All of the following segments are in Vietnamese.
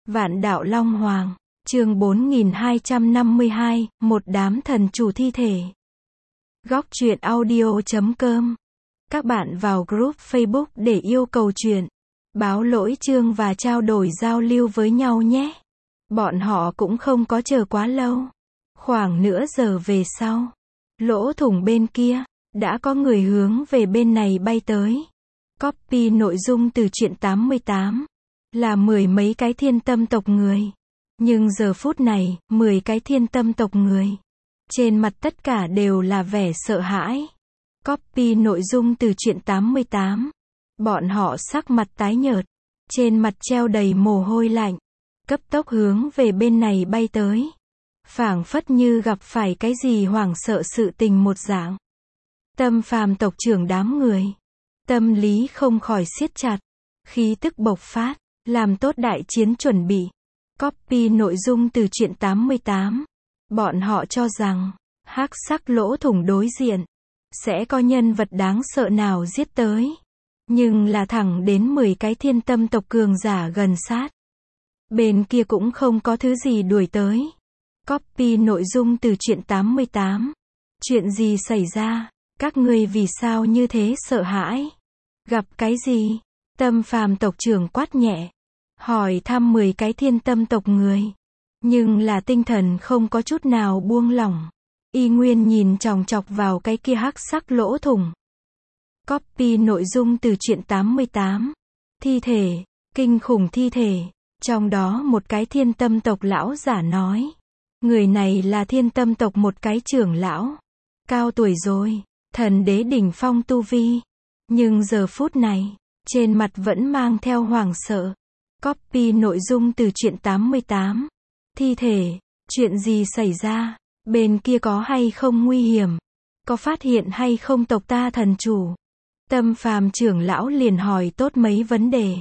Vạn Đạo Long Hoàng, chương 4252, một đám thần chủ thi thể. Góc truyện audio.com. Các bạn vào group Facebook để yêu cầu truyện, báo lỗi chương và trao đổi giao lưu với nhau nhé. Bọn họ cũng không có chờ quá lâu. Khoảng nửa giờ về sau, lỗ thủng bên kia, đã có người hướng về bên này bay tới. Copy nội dung từ truyện 88. Là 10 mấy cái thiên tâm tộc người. Nhưng giờ phút này, 10 cái thiên tâm tộc người. Trên mặt tất cả đều là vẻ sợ hãi. Copy nội dung từ truyện 88. Bọn họ sắc mặt tái nhợt. Trên mặt treo đầy mồ hôi lạnh. Cấp tốc hướng về bên này bay tới. Phảng phất như gặp phải cái gì hoảng sợ sự tình một dạng. Tâm phàm tộc trưởng đám người. Tâm lý không khỏi siết chặt. Khí tức bộc phát. Làm tốt đại chiến chuẩn bị. Copy nội dung từ truyện 88. Bọn họ cho rằng, hắc sắc lỗ thủng đối diện, sẽ có nhân vật đáng sợ nào giết tới. Nhưng là thẳng đến 10 cái thiên tâm tộc cường giả gần sát. Bên kia cũng không có thứ gì đuổi tới. Copy nội dung từ truyện 88. Chuyện gì xảy ra? Các ngươi vì sao như thế sợ hãi? Gặp cái gì? Tâm phàm tộc trưởng quát nhẹ. Hỏi thăm 10 cái thiên tâm tộc người. Nhưng là tinh thần không có chút nào buông lỏng. Y nguyên nhìn chòng chọc vào cái kia hắc sắc lỗ thủng. Copy nội dung từ truyện 88. Thi thể, kinh khủng thi thể. Trong đó một cái thiên tâm tộc lão giả nói. Người này là thiên tâm tộc một cái trưởng lão. Cao tuổi rồi, thần đế đỉnh phong tu vi. Nhưng giờ phút này, trên mặt vẫn mang theo hoảng sợ. Copy nội dung từ truyện 88. Thi thể, chuyện gì xảy ra? Bên kia có hay không nguy hiểm? Có phát hiện hay không tộc ta thần chủ? Tâm phàm trưởng lão liền hỏi tốt mấy vấn đề.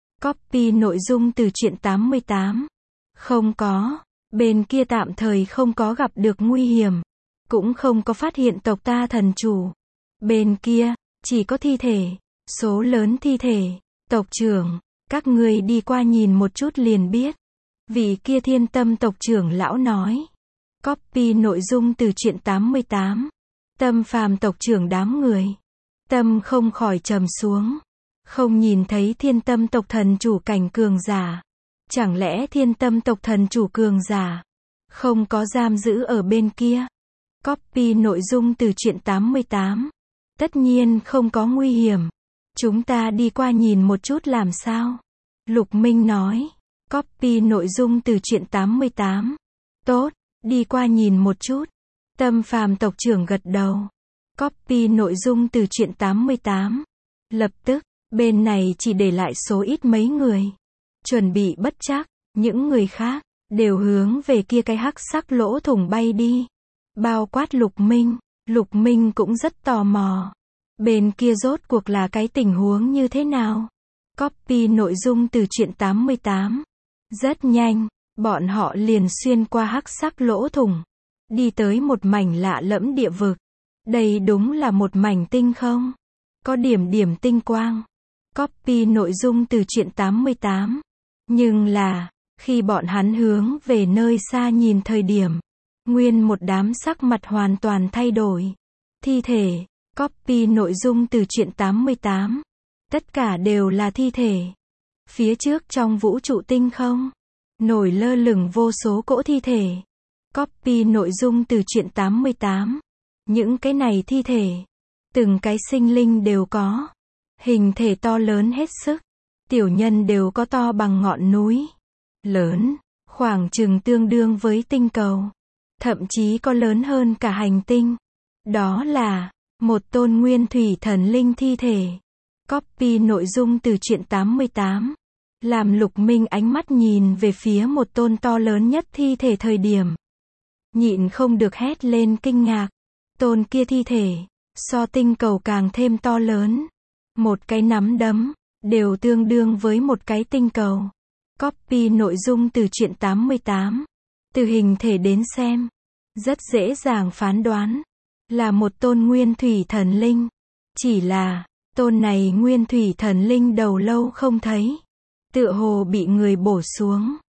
Copy nội dung từ truyện 88. Không có, bên kia tạm thời không có gặp được nguy hiểm. Cũng không có phát hiện tộc ta thần chủ. Bên kia, chỉ có thi thể, số lớn thi thể. Tộc trưởng, các ngươi đi qua nhìn một chút liền biết. Vị kia thiên tâm tộc trưởng lão nói. Copy nội dung từ truyện 88. Tâm phàm tộc trưởng đám người. Tâm không khỏi trầm xuống. Không nhìn thấy thiên tâm tộc thần chủ cảnh cường giả. Chẳng lẽ thiên tâm tộc thần chủ cường giả không có giam giữ ở bên kia? Copy nội dung từ truyện 88. Tất nhiên không có nguy hiểm. Chúng ta đi qua nhìn một chút làm sao? Lục Minh nói. Copy nội dung từ truyện 88. Tốt, đi qua nhìn một chút. Tâm phàm tộc trưởng gật đầu. Copy nội dung từ truyện 88. Lập tức, bên này chỉ để lại số ít mấy người. Chuẩn bị bất trắc, những người khác, đều hướng về kia cái hắc sắc lỗ thủng bay đi. Bao quát Lục Minh. Lục Minh cũng rất tò mò. Bên kia rốt cuộc là cái tình huống như thế nào? Copy nội dung từ truyện 88. Rất nhanh, bọn họ liền xuyên qua hắc sắc lỗ thủng. Đi tới một mảnh lạ lẫm địa vực. Đây đúng là một mảnh tinh không? Có điểm điểm tinh quang. Copy nội dung từ truyện 88. Nhưng là, khi bọn hắn hướng về nơi xa nhìn thời điểm, nguyên một đám sắc mặt hoàn toàn thay đổi. Thi thể. Copy nội dung từ truyện 88. Tất cả đều là thi thể. Phía trước trong vũ trụ tinh không, nổi lơ lửng vô số cỗ thi thể. Copy nội dung từ truyện 88. Những cái này thi thể, từng cái sinh linh đều có. Hình thể to lớn hết sức. Tiểu nhân đều có to bằng ngọn núi. Lớn, khoảng chừng tương đương với tinh cầu. Thậm chí có lớn hơn cả hành tinh. Đó là một tôn nguyên thủy thần linh thi thể. Copy nội dung từ truyện 88. Làm Lục Minh ánh mắt nhìn về phía một tôn to lớn nhất thi thể thời điểm. Nhịn không được hét lên kinh ngạc. Tôn kia thi thể, so tinh cầu càng thêm to lớn. Một cái nắm đấm, đều tương đương với một cái tinh cầu. Copy nội dung từ truyện 88. Từ hình thể đến xem, rất dễ dàng phán đoán. Là một tôn nguyên thủy thần linh. Chỉ là, tôn này nguyên thủy thần linh đầu lâu không thấy. Tựa hồ bị người bổ xuống.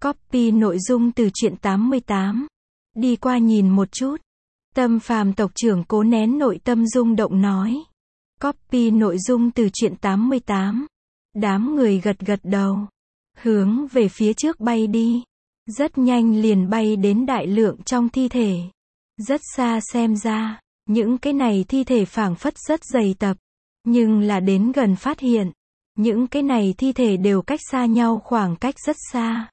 Copy nội dung từ truyện 88. Đi qua nhìn một chút. Tâm Phàm tộc trưởng cố nén nội tâm rung động nói. Copy nội dung từ truyện 88. Đám người gật gật đầu. Hướng về phía trước bay đi. Rất nhanh liền bay đến đại lượng trong thi thể. Rất xa xem ra, những cái này thi thể phảng phất rất dày tập. Nhưng là đến gần phát hiện, những cái này thi thể đều cách xa nhau khoảng cách rất xa.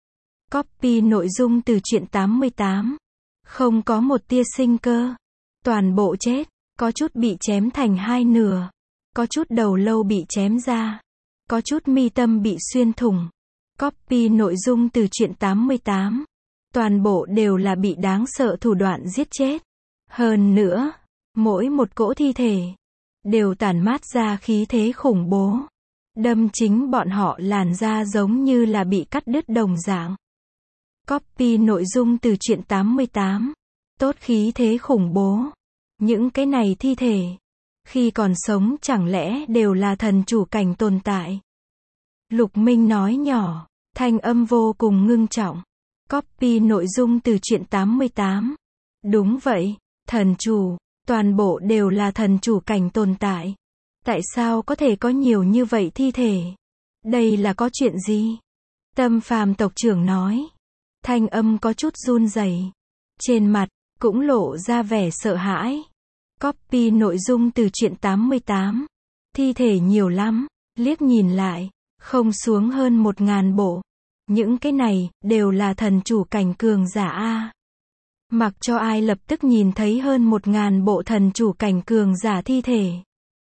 Copy nội dung từ truyện 88. Không có một tia sinh cơ. Toàn bộ chết, có chút bị chém thành hai nửa. Có chút đầu lâu bị chém ra. Có chút mi tâm bị xuyên thủng. Copy nội dung từ truyện 88. Toàn bộ đều là bị đáng sợ thủ đoạn giết chết. Hơn nữa, mỗi một cỗ thi thể đều tản mát ra khí thế khủng bố. Đâm chính bọn họ làn da giống như là bị cắt đứt đồng dạng. Copy nội dung từ truyện 88. Tốt khí thế khủng bố. Những cái này thi thể, khi còn sống chẳng lẽ đều là thần chủ cảnh tồn tại. Lục Minh nói nhỏ, thanh âm vô cùng ngưng trọng. Copy nội dung từ truyện 88. Đúng vậy, thần chủ, toàn bộ đều là thần chủ cảnh tồn tại. Tại sao có thể có nhiều như vậy thi thể? Đây là có chuyện gì? Tâm Phàm tộc trưởng nói. Thanh âm có chút run rẩy. Trên mặt, cũng lộ ra vẻ sợ hãi. Copy nội dung từ truyện 88. Thi thể nhiều lắm, liếc nhìn lại, không xuống hơn 1000 bộ. Những cái này, đều là thần chủ cảnh cường giả A. Mặc cho ai lập tức nhìn thấy hơn 1000 bộ thần chủ cảnh cường giả thi thể,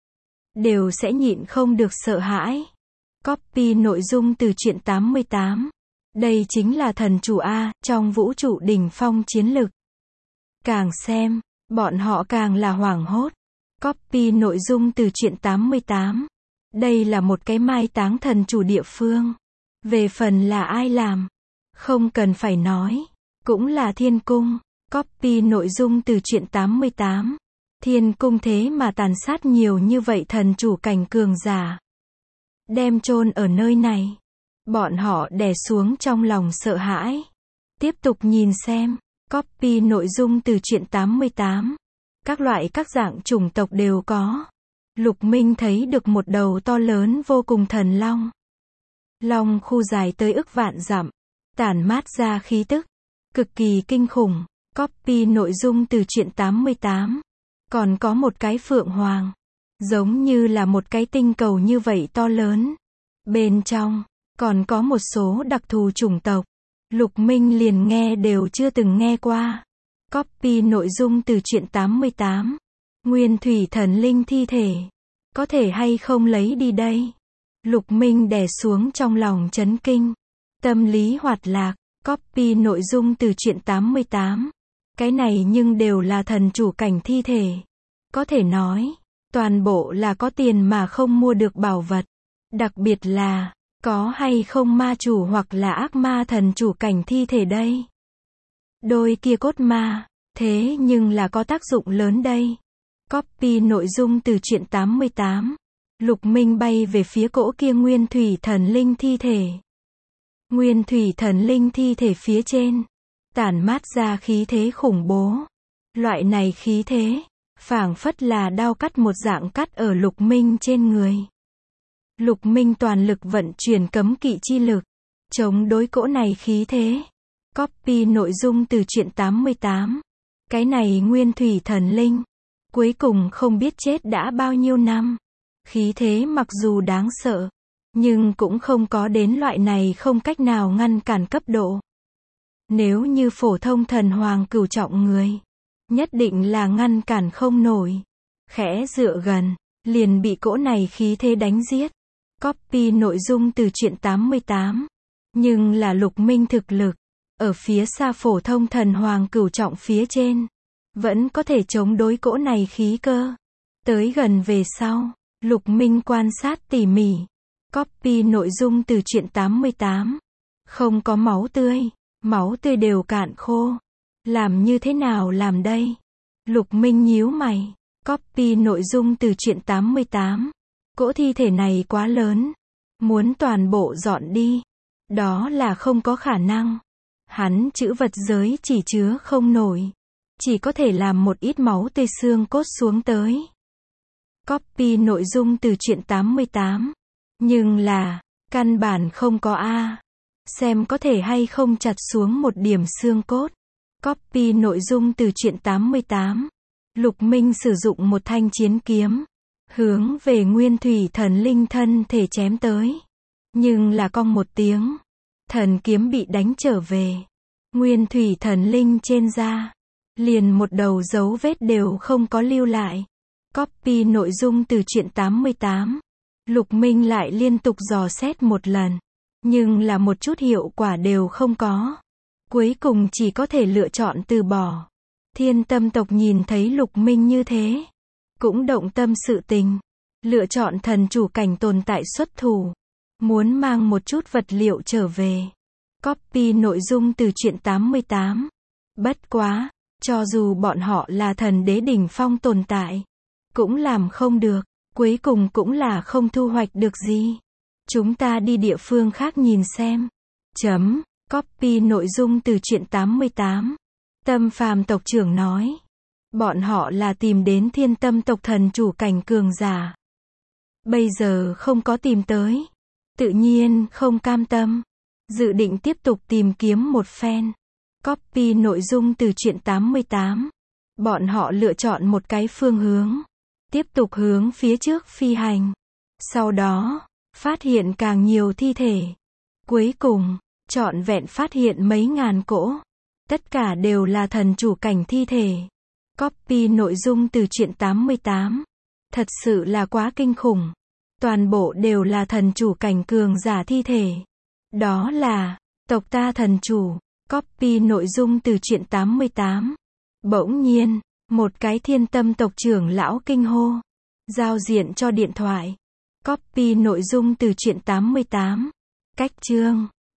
đều sẽ nhịn không được sợ hãi. Copy nội dung từ truyện 88. Đây chính là thần chủ A, trong vũ trụ đỉnh phong chiến lực. Càng xem, bọn họ càng là hoảng hốt. Copy nội dung từ truyện 88. Đây là một cái mai táng thần chủ địa phương. Về phần là ai làm, không cần phải nói, cũng là thiên cung. Copy nội dung từ truyện 88. Thiên cung thế mà tàn sát nhiều như vậy thần chủ cảnh cường giả. Đem chôn ở nơi này. Bọn họ đè xuống trong lòng sợ hãi. Tiếp tục nhìn xem. Copy nội dung từ truyện 88. Các loại các dạng chủng tộc đều có. Lục Minh thấy được một đầu to lớn vô cùng thần long. Long khu dài tới ức vạn dặm. Tản mát ra khí tức. Cực kỳ kinh khủng. Copy nội dung từ truyện 88. Còn có một cái phượng hoàng. Giống như là một cái tinh cầu như vậy to lớn. Bên trong, còn có một số đặc thù chủng tộc. Lục Minh liền nghe đều chưa từng nghe qua. Copy nội dung từ truyện 88. Nguyên thủy thần linh thi thể. Có thể hay không lấy đi đây? Lục Minh đè xuống trong lòng chấn kinh. Tâm lý hoạt lạc. Copy nội dung từ truyện 88. Cái này nhưng đều là thần chủ cảnh thi thể. Có thể nói, toàn bộ là có tiền mà không mua được bảo vật. Đặc biệt là, có hay không ma chủ hoặc là ác ma thần chủ cảnh thi thể đây? Đôi kia cốt ma, thế nhưng là có tác dụng lớn đây. Copy nội dung từ truyện 88. Lục Minh bay về phía cỗ kia nguyên thủy thần linh thi thể. Nguyên thủy thần linh thi thể phía trên, tản mát ra khí thế khủng bố. Loại này khí thế, phảng phất là đao cắt một dạng cắt ở Lục Minh trên người. Lục Minh toàn lực vận chuyển cấm kỵ chi lực, chống đối cỗ này khí thế. Copy nội dung từ truyện 88. Cái này nguyên thủy thần linh, cuối cùng không biết chết đã bao nhiêu năm. Khí thế mặc dù đáng sợ, nhưng cũng không có đến loại này không cách nào ngăn cản cấp độ. Nếu như phổ thông thần hoàng cửu trọng người, nhất định là ngăn cản không nổi. Khẽ dựa gần, liền bị cỗ này khí thế đánh giết. Copy nội dung từ truyện 88. Nhưng là Lục Minh thực lực, ở phía xa phổ thông thần hoàng cửu trọng phía trên, vẫn có thể chống đối cỗ này khí cơ. Tới gần về sau, Lục Minh quan sát tỉ mỉ. Copy nội dung từ truyện 88. Không có máu tươi đều cạn khô. Làm như thế nào làm đây? Lục Minh nhíu mày. Copy nội dung từ truyện 88. Cỗ thi thể này quá lớn, muốn toàn bộ dọn đi, Đó là không có khả năng. Hắn chữ vật giới chỉ chứa không nổi. Chỉ có thể làm một ít máu tươi xương cốt xuống tới. Copy nội dung từ truyện 88. Nhưng là, căn bản không có a. Xem có thể hay không chặt xuống một điểm xương cốt. Copy nội dung từ truyện 88. Lục Minh sử dụng một thanh chiến kiếm. Hướng về Nguyên Thủy Thần Linh thân thể chém tới. Nhưng là cong một tiếng. Thần kiếm bị đánh trở về. Nguyên Thủy Thần Linh trên da. Liền một đầu dấu vết đều không có lưu lại. Copy nội dung từ truyện 88. Lục Minh lại liên tục dò xét một lần. Nhưng là một chút hiệu quả đều không có. Cuối cùng chỉ có thể lựa chọn từ bỏ. Thiên Tâm tộc nhìn thấy Lục Minh như thế. Cũng động tâm sự tình. Lựa chọn thần chủ cảnh tồn tại xuất thủ. Muốn mang một chút vật liệu trở về. Copy nội dung từ truyện 88. Bất quá, cho dù bọn họ là thần đế đỉnh phong tồn tại. Cũng làm không được. Cuối cùng cũng là không thu hoạch được gì. Chúng ta đi địa phương khác nhìn xem. Copy nội dung từ truyện 88. Tâm Phàm tộc trưởng nói. Bọn họ là tìm đến Thiên Tâm tộc thần chủ cảnh cường giả. Bây giờ không có tìm tới. Tự nhiên không cam tâm. Dự định tiếp tục tìm kiếm một phen. Copy nội dung từ truyện 88. Bọn họ lựa chọn một cái phương hướng. Tiếp tục hướng phía trước phi hành. Sau đó, phát hiện càng nhiều thi thể. Cuối cùng, trọn vẹn phát hiện mấy ngàn cỗ. Tất cả đều là thần chủ cảnh thi thể. Copy nội dung từ truyện 88. Thật sự là quá kinh khủng. Toàn bộ đều là thần chủ cảnh cường giả thi thể. Đó là, tộc ta thần chủ. Copy nội dung từ truyện 88. Bỗng nhiên, một cái Thiên Tâm tộc trưởng lão kinh hô. Giao diện cho điện thoại. Copy nội dung từ truyện 88. Cách chương.